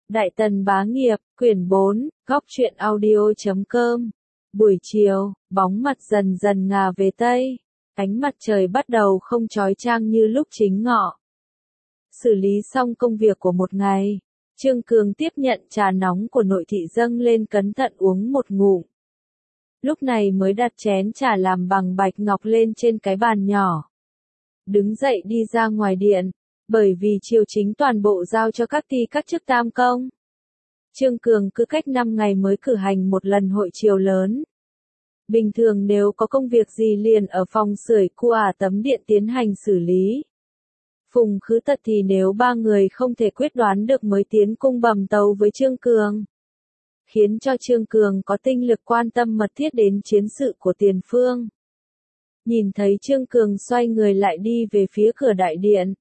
Đại Tần Bá Nghiệp, quyển 4, góc truyện audio.com. Buổi chiều, bóng mặt dần dần ngả về Tây. Ánh mặt trời bắt đầu không chói chang như lúc chính ngọ. Xử lý xong công việc của một ngày, Trương Cường tiếp nhận trà nóng của nội thị dâng lên cẩn thận uống một ngụm. Lúc này mới đặt chén trà làm bằng bạch ngọc lên trên cái bàn nhỏ. Đứng dậy đi ra ngoài điện, bởi vì triều chính toàn bộ giao cho các ty các chức tam công. Trương Cường cứ cách 5 ngày mới cử hành một lần hội triều lớn. Bình thường nếu có công việc gì liền ở phòng sưởi cua tấm điện tiến hành xử lý. Phùng Khứ Tật thì nếu ba người không thể quyết đoán được mới tiến cung bẩm tấu với Trương Cường. Khiến cho Trương Cường có tinh lực quan tâm mật thiết đến chiến sự của tiền phương. Nhìn thấy Trương Cường xoay người lại đi về phía cửa đại điện.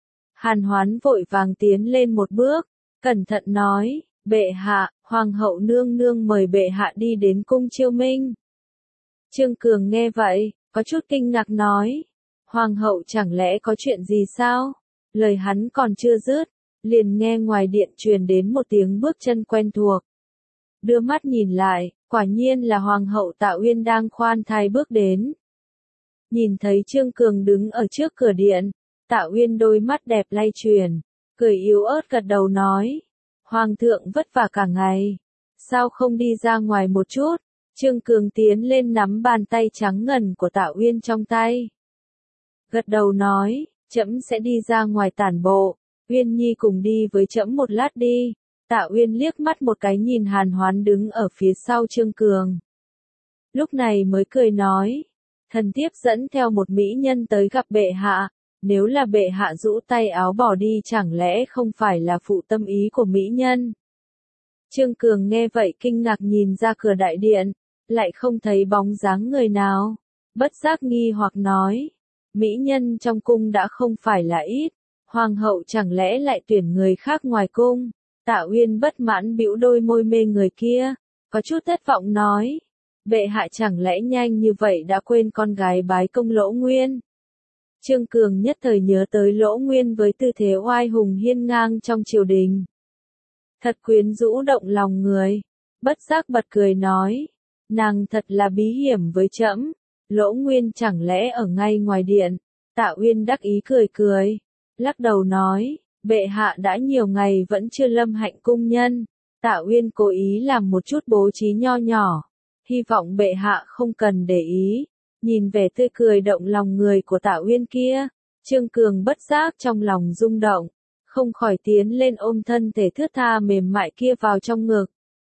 Hàn Hoán vội vàng tiến lên một bước, cẩn thận nói, bệ hạ, hoàng hậu nương nương mời bệ hạ đi đến cung chiêu minh. Trương Cường nghe vậy, có chút kinh ngạc nói, hoàng hậu chẳng lẽ có chuyện gì sao? Lời hắn còn chưa dứt, liền nghe ngoài điện truyền đến một tiếng bước chân quen thuộc. Đưa mắt nhìn lại, quả nhiên là hoàng hậu Tạ Uyên đang khoan thai bước đến. Nhìn thấy Trương Cường đứng ở trước cửa điện, Tạ Uyên đôi mắt đẹp lay chuyển, cười yếu ớt gật đầu nói, hoàng thượng vất vả cả ngày, sao không đi ra ngoài một chút? Trương Cường tiến lên nắm bàn tay trắng ngần của Tạ Uyên trong tay. Gật đầu nói, trẫm sẽ đi ra ngoài tản bộ, Uyên Nhi cùng đi với trẫm một lát đi. Tạ Uyên liếc mắt một cái nhìn Hàn Hoán đứng ở phía sau Trương Cường. Lúc này mới cười nói, thần thiếp dẫn theo một mỹ nhân tới gặp bệ hạ, nếu là bệ hạ rũ tay áo bỏ đi chẳng lẽ không phải là phụ tâm ý của mỹ nhân. Trương Cường nghe vậy kinh ngạc nhìn ra cửa đại điện, lại không thấy bóng dáng người nào, bất giác nghi hoặc nói, mỹ nhân trong cung đã không phải là ít, hoàng hậu chẳng lẽ lại tuyển người khác ngoài cung. Tạ Uyên bất mãn bĩu đôi môi mê người kia, có chút thất vọng nói, bệ hạ chẳng lẽ nhanh như vậy đã quên con gái bái công Lỗ Nguyên. Trương Cường nhất thời nhớ tới Lỗ Nguyên với tư thế oai hùng hiên ngang trong triều đình. Thật quyến rũ động lòng người, bất giác bật cười nói, nàng thật là bí hiểm với trẫm. Lỗ Nguyên chẳng lẽ ở ngay ngoài điện. Tạ Uyên đắc ý cười cười, lắc đầu nói, bệ hạ đã nhiều ngày vẫn chưa lâm hạnh cung nhân. Tạ Uyên cố ý làm một chút bố trí nho nhỏ, hy vọng bệ hạ không cần để ý. Nhìn vẻ tươi cười động lòng người của Tạ Uyên kia, Trương Cường bất giác trong lòng rung động, không khỏi tiến lên ôm thân thể thướt tha mềm mại kia vào trong ngực.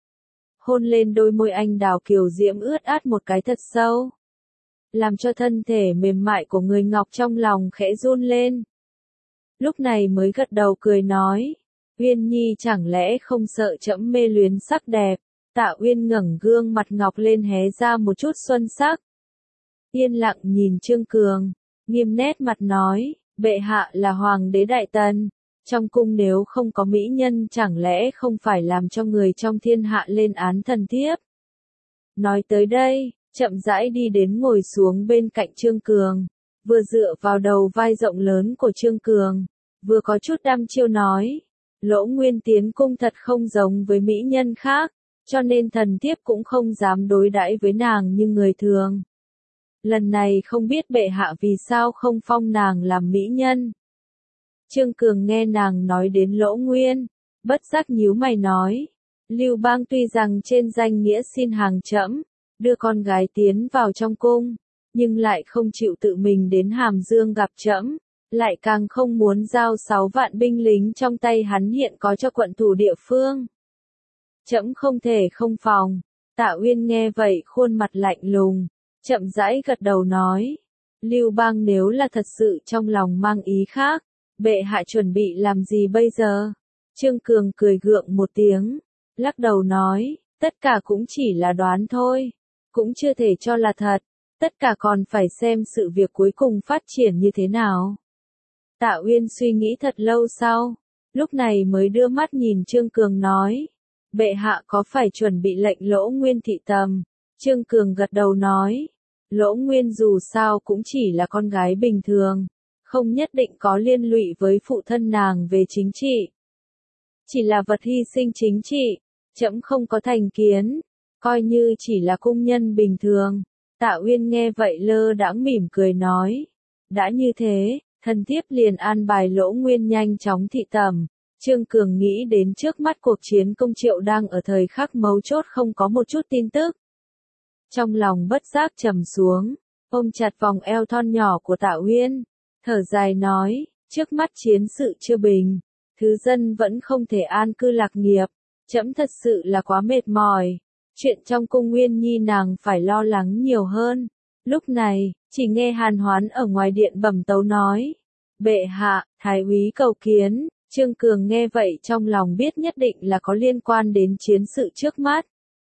Hôn lên đôi môi anh đào kiều diễm ướt át một cái thật sâu, làm cho thân thể mềm mại của người ngọc trong lòng khẽ run lên. Lúc này mới gật đầu cười nói, Uyên Nhi chẳng lẽ không sợ trẫm mê luyến sắc đẹp. Tạ Uyên ngẩng gương mặt ngọc lên hé ra một chút xuân sắc. Yên lặng nhìn Trương Cường, nghiêm nét mặt nói, bệ hạ là hoàng đế Đại Tần, trong cung nếu không có mỹ nhân chẳng lẽ không phải làm cho người trong thiên hạ lên án thần thiếp. Nói tới đây, chậm rãi đi đến ngồi xuống bên cạnh Trương Cường, vừa dựa vào đầu vai rộng lớn của Trương Cường, vừa có chút đăm chiêu nói, Lỗ Nguyên tiến cung thật không giống với mỹ nhân khác, cho nên thần thiếp cũng không dám đối đãi với nàng như người thường. Lần này không biết bệ hạ vì sao không phong nàng làm mỹ nhân. Trương Cường nghe nàng nói đến Lỗ Nguyên, bất giác nhíu mày nói, Lưu Bang tuy rằng trên danh nghĩa xin hàng trẫm, đưa con gái tiến vào trong cung, nhưng lại không chịu tự mình đến Hàm Dương gặp trẫm, lại càng không muốn giao 6 vạn binh lính trong tay hắn hiện có cho quận thủ địa phương. Trẫm không thể không phòng. Tạ Uyên nghe vậy khuôn mặt lạnh lùng, chậm rãi gật đầu nói, Lưu Bang nếu là thật sự trong lòng mang ý khác, bệ hạ chuẩn bị làm gì bây giờ? Trương Cường cười gượng một tiếng, lắc đầu nói, tất cả cũng chỉ là đoán thôi, cũng chưa thể cho là thật, tất cả còn phải xem sự việc cuối cùng phát triển như thế nào. Tạ Uyên suy nghĩ thật lâu sau, lúc này mới đưa mắt nhìn Trương Cường nói, bệ hạ có phải chuẩn bị lệnh Lỗ Nguyên thị tầm? Trương Cường gật đầu nói, Lỗ Nguyên dù sao cũng chỉ là con gái bình thường, không nhất định có liên lụy với phụ thân nàng về chính trị. chỉ là vật hy sinh chính trị, trẫm không có thành kiến, coi như chỉ là cung nhân bình thường. Tạ Uyên nghe vậy lơ đãng mỉm cười nói, đã như thế, thần thiếp liền an bài Lỗ Nguyên nhanh chóng thị tẩm. Trương Cường nghĩ đến trước mắt cuộc chiến công Triệu đang ở thời khắc mấu chốt không có một chút tin tức. Trong lòng bất giác trầm xuống, ôm chặt vòng eo thon nhỏ của Tạ Uyên, thở dài nói, trước mắt chiến sự chưa bình, thứ dân vẫn không thể an cư lạc nghiệp, trẫm thật sự là quá mệt mỏi, chuyện trong cung Nguyên Nhi nàng phải lo lắng nhiều hơn. Lúc này, chỉ nghe Hàn Hoán ở ngoài điện bẩm tấu nói, bệ hạ, thái úy cầu kiến. Trương Cường nghe vậy trong lòng biết nhất định là có liên quan đến chiến sự trước mắt.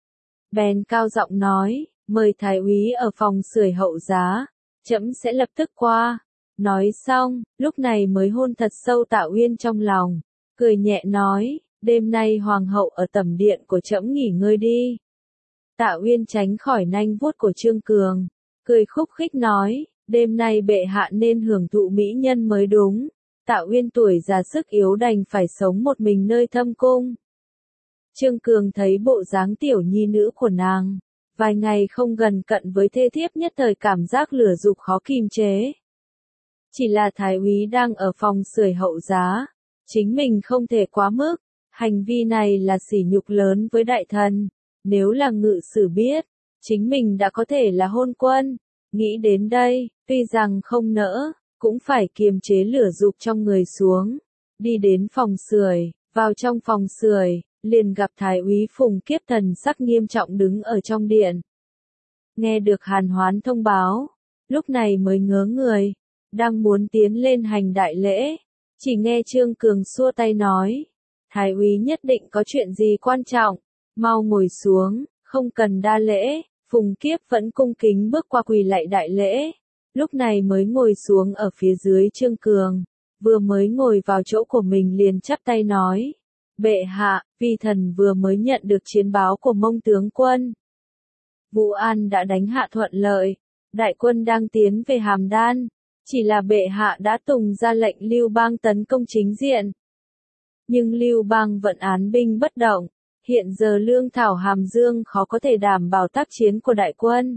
Bèn cao giọng nói, mời thái úy ở phòng sưởi hậu giá, trẫm sẽ lập tức qua. Nói xong, lúc này mới hôn thật sâu Tạ Uyên trong lòng, cười nhẹ nói, đêm nay hoàng hậu ở tẩm điện của trẫm nghỉ ngơi đi. Tạ Uyên tránh khỏi nanh vuốt của Trương Cường, cười khúc khích nói, đêm nay bệ hạ nên hưởng thụ mỹ nhân mới đúng. Tạ Uyên tuổi già sức yếu đành phải sống một mình nơi thâm cung. Trương Cường thấy bộ dáng tiểu nhi nữ của nàng, vài ngày không gần cận với thê thiếp nhất thời cảm giác lửa dục khó kiềm chế. Chỉ là thái úy đang ở phòng sưởi hậu giá, chính mình không thể quá mức, hành vi này là sỉ nhục lớn với đại thần, nếu là ngự sử biết, chính mình đã có thể là hôn quân. Nghĩ đến đây, tuy rằng không nỡ, cũng phải kiềm chế lửa dục trong người xuống, đi đến phòng sưởi, vào trong phòng sưởi, liền gặp thái úy Phùng Kiếp thần sắc nghiêm trọng đứng ở trong điện. Nghe được Hàn Hoán thông báo, lúc này mới ngớ người, đang muốn tiến lên hành đại lễ, chỉ nghe Trương Cường xua tay nói, thái úy nhất định có chuyện gì quan trọng, mau ngồi xuống, không cần đa lễ. Phùng Kiếp vẫn cung kính bước qua quỳ lạy đại lễ. Lúc này mới ngồi xuống ở phía dưới Trương Cường, vừa mới ngồi vào chỗ của mình liền chắp tay nói, bệ hạ, vi thần vừa mới nhận được chiến báo của Mông tướng quân. Vũ An đã đánh hạ thuận lợi, đại quân đang tiến về Hàm Đan, chỉ là bệ hạ đã tùng ra lệnh Lưu Bang tấn công chính diện. Nhưng Lưu Bang vẫn án binh bất động, hiện giờ lương thảo Hàm Dương khó có thể đảm bảo tác chiến của đại quân.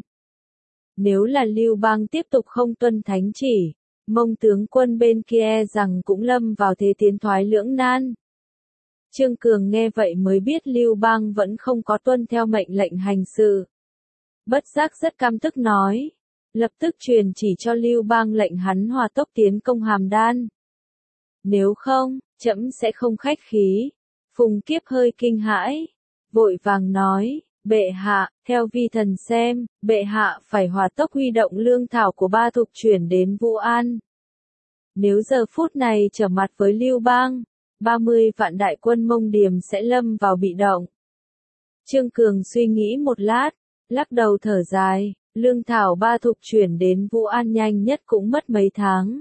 Nếu là Lưu Bang tiếp tục không tuân thánh chỉ, Mông tướng quân bên kia rằng cũng lâm vào thế tiến thoái lưỡng nan. Trương Cường nghe vậy mới biết Lưu Bang vẫn không có tuân theo mệnh lệnh hành sự. Bất giác rất căm tức nói, lập tức truyền chỉ cho Lưu Bang lệnh hắn hòa tốc tiến công Hàm Đan. Nếu không, trẫm sẽ không khách khí. Phùng Kiếp hơi kinh hãi, vội vàng nói, bệ hạ, theo vi thần xem, bệ hạ phải hòa tốc huy động lương thảo của Ba Thục chuyển đến Vũ An. Nếu giờ phút này trở mặt với Lưu Bang, 30 vạn đại quân Mông Điềm sẽ lâm vào bị động. Trương Cường suy nghĩ một lát, lắc đầu thở dài, lương thảo Ba Thục chuyển đến Vũ An nhanh nhất cũng mất mấy tháng.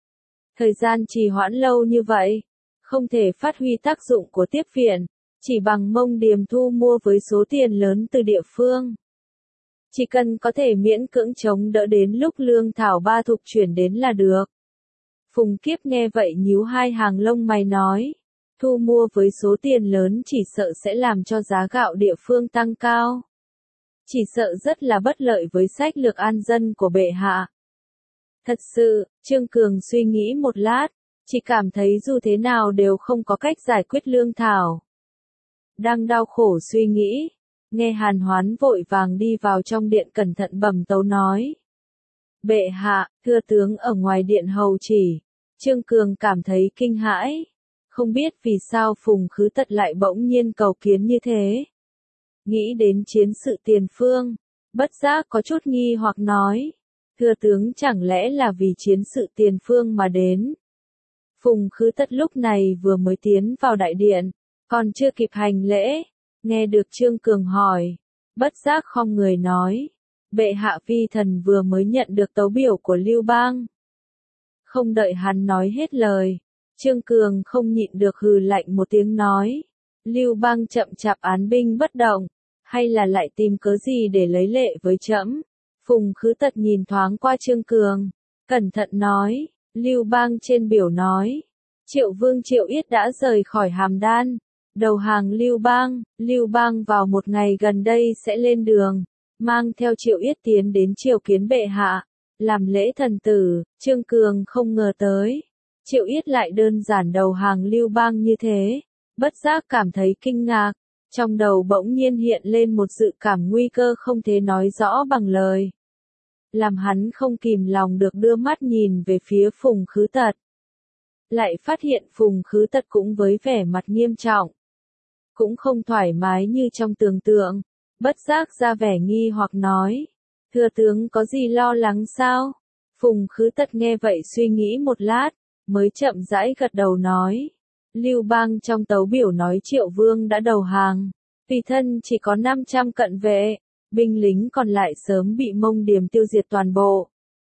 Thời gian trì hoãn lâu như vậy, không thể phát huy tác dụng của tiếp viện, chỉ bằng Mông Điềm thu mua với số tiền lớn từ địa phương. Chỉ cần có thể miễn cưỡng chống đỡ đến lúc lương thảo Ba Thục chuyển đến là được. Phùng Kiếp nghe vậy nhíu hai hàng lông mày nói, thu mua với số tiền lớn chỉ sợ sẽ làm cho giá gạo địa phương tăng cao. Chỉ sợ rất là bất lợi với sách lược an dân của bệ hạ. Thật sự, Trương Cường suy nghĩ một lát, chỉ cảm thấy dù thế nào đều không có cách giải quyết lương thảo. Đang đau khổ suy nghĩ, nghe Hàn Hoán vội vàng đi vào trong điện cẩn thận bẩm tấu nói. Bệ hạ, thưa tướng ở ngoài điện hầu chỉ. Trương Cường cảm thấy kinh hãi, không biết vì sao Phùng Khứ Tật lại bỗng nhiên cầu kiến như thế. Nghĩ đến chiến sự tiền phương, bất giác có chút nghi hoặc nói, thưa tướng chẳng lẽ là vì chiến sự tiền phương mà đến. Phùng Khứ Tật lúc này vừa mới tiến vào đại điện, còn chưa kịp hành lễ, nghe được Trương Cường hỏi, bất giác khom người nói, bệ hạ vi thần vừa mới nhận được tấu biểu của Lưu Bang. Không đợi hắn nói hết lời, Trương Cường không nhịn được hừ lạnh một tiếng nói, Lưu Bang chậm chạp án binh bất động, hay là lại tìm cớ gì để lấy lệ với trẫm? Phùng Khứ Tật nhìn thoáng qua Trương Cường, cẩn thận nói, Lưu Bang trên biểu nói, Triệu Vương Triệu Yết đã rời khỏi Hàm Đan, đầu hàng Lưu Bang vào một ngày gần đây sẽ lên đường, mang theo Triệu Yết tiến đến triều kiến bệ hạ, làm lễ thần tử. Trương Cường không ngờ tới, Triệu Yết lại đơn giản đầu hàng Lưu Bang như thế, bất giác cảm thấy kinh ngạc, trong đầu bỗng nhiên hiện lên một dự cảm nguy cơ không thể nói rõ bằng lời, làm hắn không kìm lòng được đưa mắt nhìn về phía Phùng Khứ Tật. Lại phát hiện Phùng Khứ Tật cũng với vẻ mặt nghiêm trọng, cũng không thoải mái như trong tưởng tượng, bất giác ra vẻ nghi hoặc nói, thưa tướng có gì lo lắng sao? Phùng Khứ Tật nghe vậy suy nghĩ một lát, mới chậm rãi gật đầu nói, Lưu Bang trong tấu biểu nói Triệu Vương đã đầu hàng, tùy thân chỉ có 500 cận vệ, binh lính còn lại sớm bị Mông Điềm tiêu diệt toàn bộ.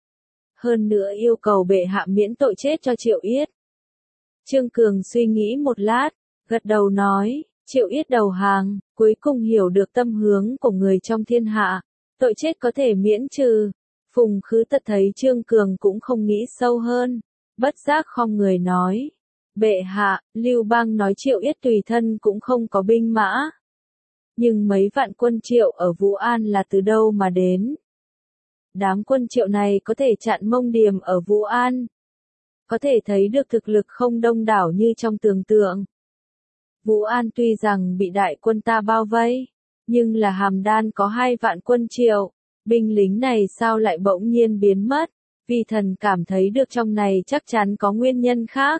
Hơn nữa yêu cầu bệ hạ miễn tội chết cho Triệu Yết. Trương Cường suy nghĩ một lát, gật đầu nói, Triệu Yết đầu hàng, cuối cùng hiểu được tâm hướng của người trong thiên hạ, tội chết có thể miễn trừ. Phùng Khứ Tật thấy Trương Cường cũng không nghĩ sâu hơn, bất giác khom người nói, bệ hạ, Lưu Bang nói Triệu Yết tùy thân cũng không có binh mã. Nhưng mấy vạn quân Triệu ở Vũ An là từ đâu mà đến? Đám quân Triệu này có thể chặn Mông Điềm ở Vũ An. Có thể thấy được thực lực không đông đảo như trong tưởng tượng. Vũ An tuy rằng bị đại quân ta bao vây, nhưng là Hàm Đan có 2 vạn quân Triệu, binh lính này sao lại bỗng nhiên biến mất, vì thần cảm thấy được trong này chắc chắn có nguyên nhân khác.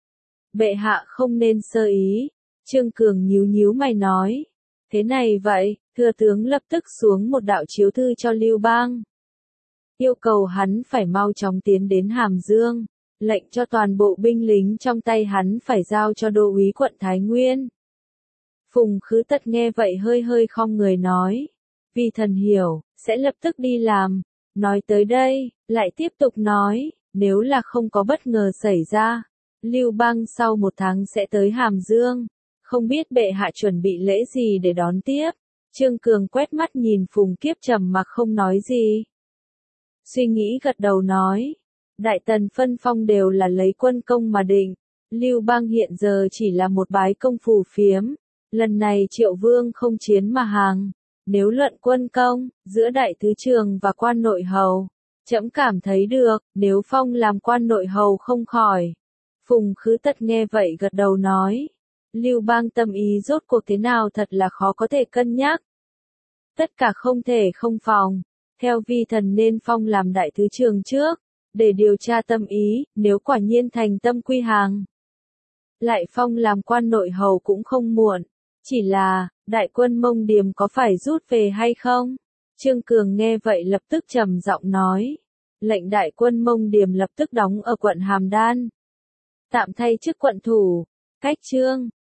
Bệ hạ không nên sơ ý, Trương Cường nhíu mày nói, thế này vậy, thưa tướng lập tức xuống một đạo chiếu thư cho Lưu Bang. Yêu cầu hắn phải mau chóng tiến đến Hàm Dương. Lệnh cho toàn bộ binh lính trong tay hắn phải giao cho đô úy quận Thái Nguyên. Phùng Khứ Tật nghe vậy hơi khom người nói, vì thần hiểu, sẽ lập tức đi làm. Nói tới đây, lại tiếp tục nói, nếu là không có bất ngờ xảy ra, Lưu Bang sau 1 tháng sẽ tới Hàm Dương, không biết bệ hạ chuẩn bị lễ gì để đón tiếp. Trương Cường quét mắt nhìn Phùng Kiếp trầm mặc không nói gì. Suy nghĩ gật đầu nói, Đại tần phân phong đều là lấy quân công mà định, Lưu Bang hiện giờ chỉ là một bái công phù phiếm, lần này Triệu Vương không chiến mà hàng, nếu luận quân công, giữa đại thứ trường và quan nội hầu, trẫm cảm thấy được, nếu phong làm quan nội hầu không khỏi. Phùng Khứ Tật nghe vậy gật đầu nói, Lưu Bang tâm ý rốt cuộc thế nào thật là khó có thể cân nhắc. Tất cả không thể không phòng, theo vi thần nên phong làm đại thứ trường trước. Để điều tra tâm ý, nếu quả nhiên thành tâm quy hàng. Lại phong làm quan nội hầu cũng không muộn. Chỉ là, đại quân Mông Điềm có phải rút về hay không? Trương Cường nghe vậy lập tức trầm giọng nói. Lệnh đại quân Mông Điềm lập tức đóng ở quận Hàm Đan. Tạm thay chức quận thủ. Cách chương.